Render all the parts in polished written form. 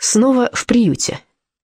Снова в приюте.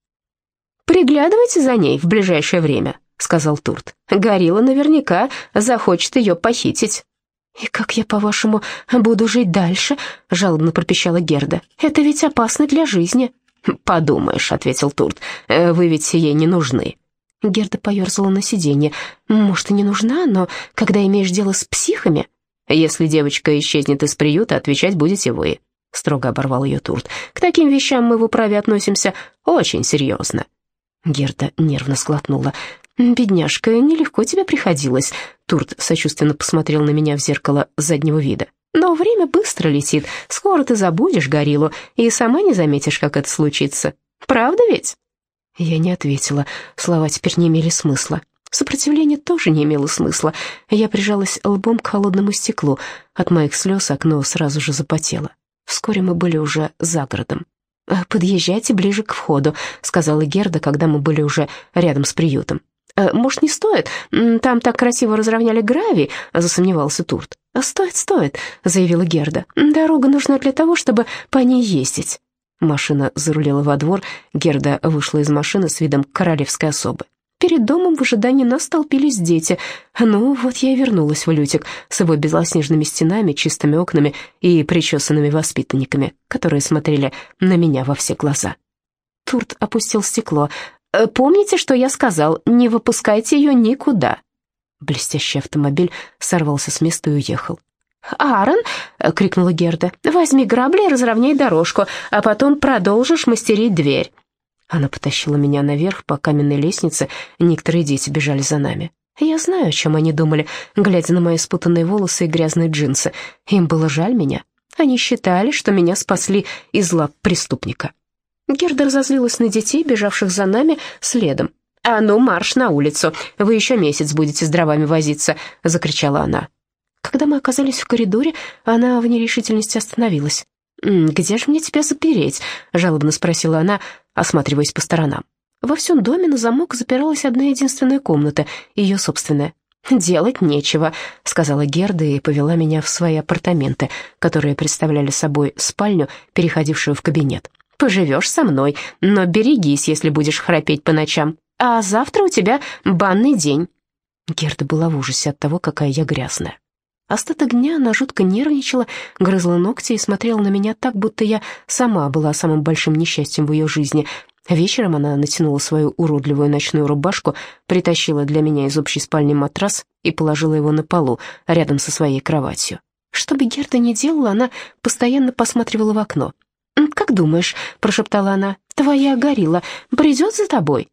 «Приглядывайте за ней в ближайшее время», — сказал Турт. «Горилла наверняка захочет ее похитить». «И как я, по-вашему, буду жить дальше?» — жалобно пропищала Герда. «Это ведь опасно для жизни». «Подумаешь», — ответил Турт, — «вы ведь ей не нужны». Герда поерзала на сиденье. «Может, и не нужна, но когда имеешь дело с психами...» «Если девочка исчезнет из приюта, отвечать будете вы», — строго оборвал ее Турт. «К таким вещам мы в управе относимся очень серьезно». Герда нервно сглотнула. «Бедняжка, нелегко тебе приходилось». Турт сочувственно посмотрел на меня в зеркало заднего вида. «Но время быстро летит. Скоро ты забудешь гориллу и сама не заметишь, как это случится. Правда ведь?» Я не ответила. Слова теперь не имели смысла. Сопротивление тоже не имело смысла. Я прижалась лбом к холодному стеклу. От моих слез окно сразу же запотело. Вскоре мы были уже за городом. «Подъезжайте ближе к входу», — сказала Герда, когда мы были уже рядом с приютом. «Может, не стоит? Там так красиво разровняли гравий», — засомневался Турт. «Стоит», — заявила Герда. «Дорога нужна для того, чтобы по ней ездить». Машина зарулила во двор. Герда вышла из машины с видом королевской особы. Перед домом в ожидании нас толпились дети. Ну, вот я и вернулась в Лютик с его белоснежными стенами, чистыми окнами и причесанными воспитанниками, которые смотрели на меня во все глаза. Турт опустил стекло. «Помните, что я сказал? Не выпускайте ее никуда». Блестящий автомобиль сорвался с места и уехал. «Аарон!» — крикнула Герда. «Возьми грабли и разровняй дорожку, а потом продолжишь мастерить дверь». Она потащила меня наверх по каменной лестнице, некоторые дети бежали за нами. Я знаю, о чем они думали, глядя на мои спутанные волосы и грязные джинсы. Им было жаль меня. Они считали, что меня спасли из лап преступника. Герда разозлилась на детей, бежавших за нами следом. «А ну, марш на улицу! Вы еще месяц будете с дровами возиться!» — закричала она. Когда мы оказались в коридоре, она в нерешительности остановилась. «Где же мне тебя запереть?» — жалобно спросила она, осматриваясь по сторонам. Во всем доме на замок запиралась одна единственная комната, ее собственная. «Делать нечего», — сказала Герда и повела меня в свои апартаменты, которые представляли собой спальню, переходившую в кабинет. «Поживешь со мной, но берегись, если будешь храпеть по ночам. А завтра у тебя банный день». Герда была в ужасе от того, какая я грязная. Остаток дня она жутко нервничала, грызла ногти и смотрела на меня так, будто я сама была самым большим несчастьем в ее жизни. Вечером она натянула свою уродливую ночную рубашку, притащила для меня из общей спальни матрас и положила его на полу, рядом со своей кроватью. Что бы Герда ни делала, она постоянно посматривала в окно. «Как думаешь», — прошептала она, — «твоя горилла придет за тобой?»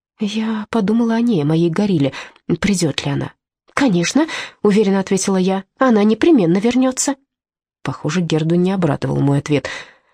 Я подумала о ней, о моей горилле. Придет ли она? «Конечно», — уверенно ответила я, — «она непременно вернется». Похоже, Герду не обрадовал мой ответ.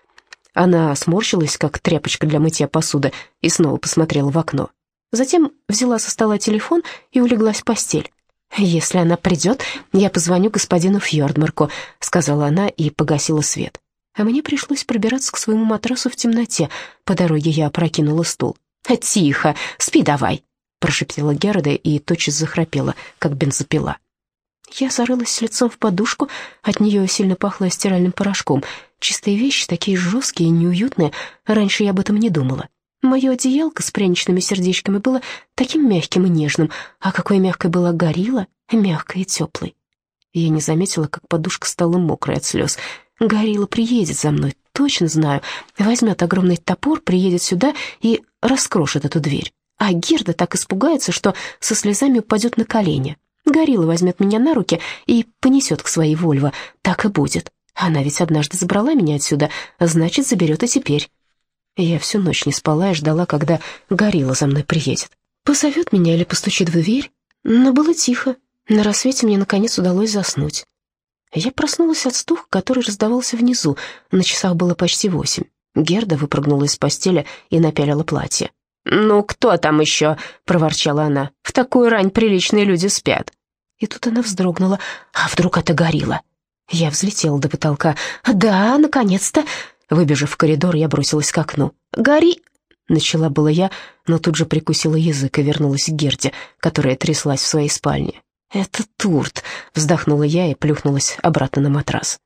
Она сморщилась, как тряпочка для мытья посуды, и снова посмотрела в окно. Затем взяла со стола телефон и улеглась в постель. «Если она придет, я позвоню господину Фьордмарку», — сказала она и погасила свет. А мне пришлось пробираться к своему матрасу в темноте. По дороге я опрокинула стул. «Тихо, спи давай», — прошептала Герда и тотчас захрапела, как бензопила. Я зарылась лицом в подушку, от нее сильно пахло стиральным порошком. Чистые вещи, такие жесткие и неуютные, раньше я об этом не думала. Мое одеялко с пряничными сердечками было таким мягким и нежным, а какой мягкой была горилла, мягкой и теплой. Я не заметила, как подушка стала мокрой от слез. Горилла приедет за мной, точно знаю, возьмет огромный топор, приедет сюда и раскрошит эту дверь. А Герда так испугается, что со слезами упадет на колени. Горилла возьмет меня на руки и понесет к своей Вольво. Так и будет. Она ведь однажды забрала меня отсюда, значит, заберет и теперь. Я всю ночь не спала и ждала, когда горилла за мной приедет. Позовет меня или постучит в дверь. Но было тихо. На рассвете мне, наконец, удалось заснуть. Я проснулась от стука, который раздавался внизу. На часах было почти 8. Герда выпрыгнула из постели и напялила платье. «Ну, кто там еще?» — проворчала она. «В такую рань приличные люди спят». И тут она вздрогнула. «А вдруг это горилла?» Я взлетела до потолка. «Да, наконец-то!» Выбежав в коридор, я бросилась к окну. «Гори!» — начала было я, но тут же прикусила язык и вернулась к Герде, которая тряслась в своей спальне. «Это Турт!» — вздохнула я и плюхнулась обратно на матрас.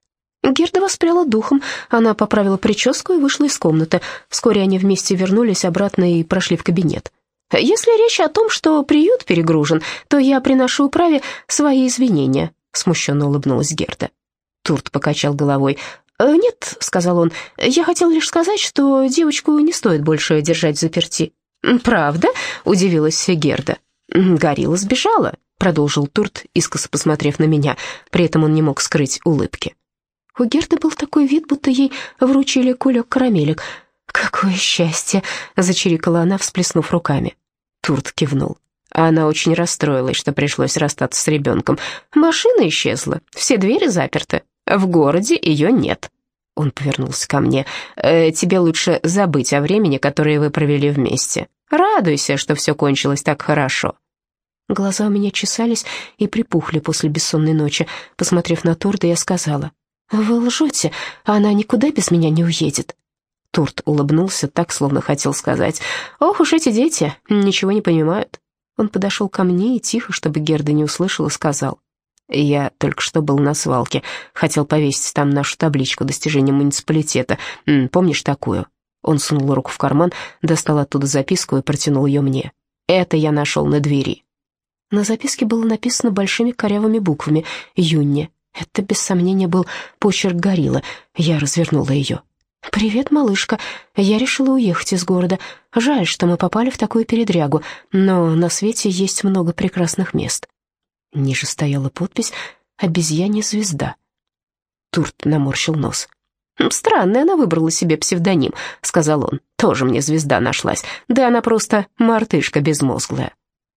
Герда воспряла духом, она поправила прическу и вышла из комнаты. Вскоре они вместе вернулись обратно и прошли в кабинет. «Если речь о том, что приют перегружен, то я приношу управе свои извинения», — смущенно улыбнулась Герда. Турт покачал головой. «Нет», — сказал он, — «я хотел лишь сказать, что девочку не стоит больше держать взаперти». «Правда?» — удивилась Герда. «Горилла сбежала», — продолжил Турт, искоса посмотрев на меня. При этом он не мог скрыть улыбки. У Герды был такой вид, будто ей вручили кулек карамелек. «Какое счастье!» — зачирикала она, всплеснув руками. Турт кивнул. Она очень расстроилась, что пришлось расстаться с ребенком. Машина исчезла, все двери заперты. В городе ее нет. Он повернулся ко мне. «Тебе лучше забыть о времени, которое вы провели вместе. Радуйся, что все кончилось так хорошо». Глаза у меня чесались и припухли после бессонной ночи. Посмотрев на Турта, я сказала: «Вы лжете, она никуда без меня не уедет». Турт улыбнулся так, словно хотел сказать: «Ох уж эти дети, ничего не понимают». Он подошел ко мне и тихо, чтобы Герда не услышала, сказал: «Я только что был на свалке, хотел повесить там нашу табличку достижения муниципалитета. Помнишь такую?» Он сунул руку в карман, достал оттуда записку и протянул ее мне. «Это я нашел на двери». На записке было написано большими корявыми буквами «Юнни». Это, без сомнения, был почерк Гориллы. Я развернула ее. «Привет, малышка. Я решила уехать из города. Жаль, что мы попали в такую передрягу, но на свете есть много прекрасных мест». Ниже стояла подпись «Обезьянья звезда». Турт наморщил нос. «Странно, она выбрала себе псевдоним», — сказал он. «Тоже мне звезда нашлась. Да она просто мартышка безмозглая».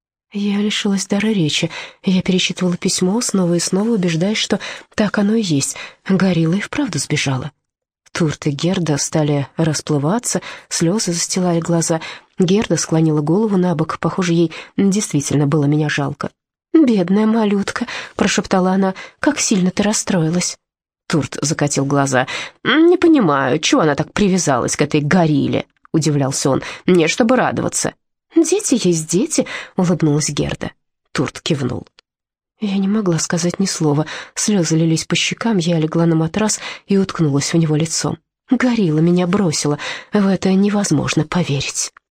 Я лишилась дара речи. Я перечитывала письмо снова и снова, убеждаясь, что так оно и есть. Горилла и вправду сбежала. Турт и Герда стали расплываться, слезы застилали глаза. Герда склонила голову на бок, похоже, ей действительно было меня жалко. «Бедная малютка», — прошептала она, — «как сильно ты расстроилась». Турт закатил глаза. «Не понимаю, чего она так привязалась к этой горилле?» — удивлялся он. «Не, чтобы радоваться». «Дети есть дети», — улыбнулась Герда. Турт кивнул. Я не могла сказать ни слова. Слезы лились по щекам, я легла на матрас и уткнулась в него лицом. Горилла меня бросила. В это невозможно поверить.